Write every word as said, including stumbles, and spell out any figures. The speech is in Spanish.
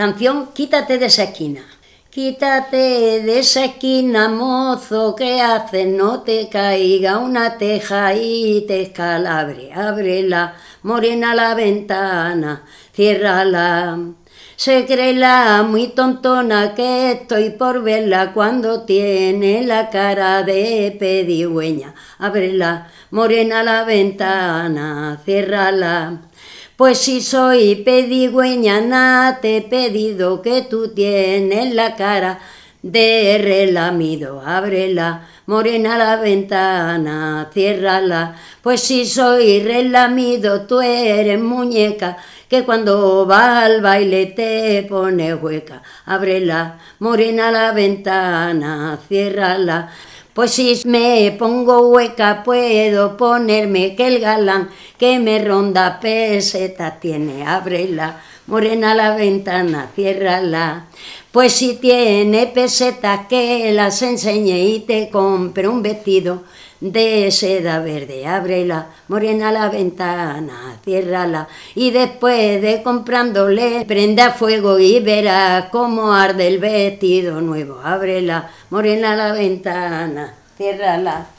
Canción Quítate de esa esquina. Quítate de esa esquina, mozo, que haces no te caiga una teja y te escalabre. Ábrela, morena, la ventana, ciérrala. Se cree la muy tontona que estoy por verla cuando tiene la cara de pedigüeña. Ábrela, morena, la ventana, ciérrala. Pues si soy pedigüeña, nada te he pedido, que tú tienes la cara de relamido. Ábrela, morena, la ventana, ciérrala. Pues si soy relamido, tú eres muñeca, que cuando vas al baile te pone hueca. Ábrela, morena, la ventana, ciérrala. Pues si me pongo hueca puedo ponerme, que el galán que me ronda pesetas tiene. Ábrela, morena, la ventana, ciérrala. Pues si tiene pesetas que las enseñe y te compre un vestido de seda verde. Ábrela, morena, la ventana, ciérrala. Y después de comprándole, prenda fuego y verás cómo arde el vestido nuevo. Ábrela, morena, la ventana, ciérrala.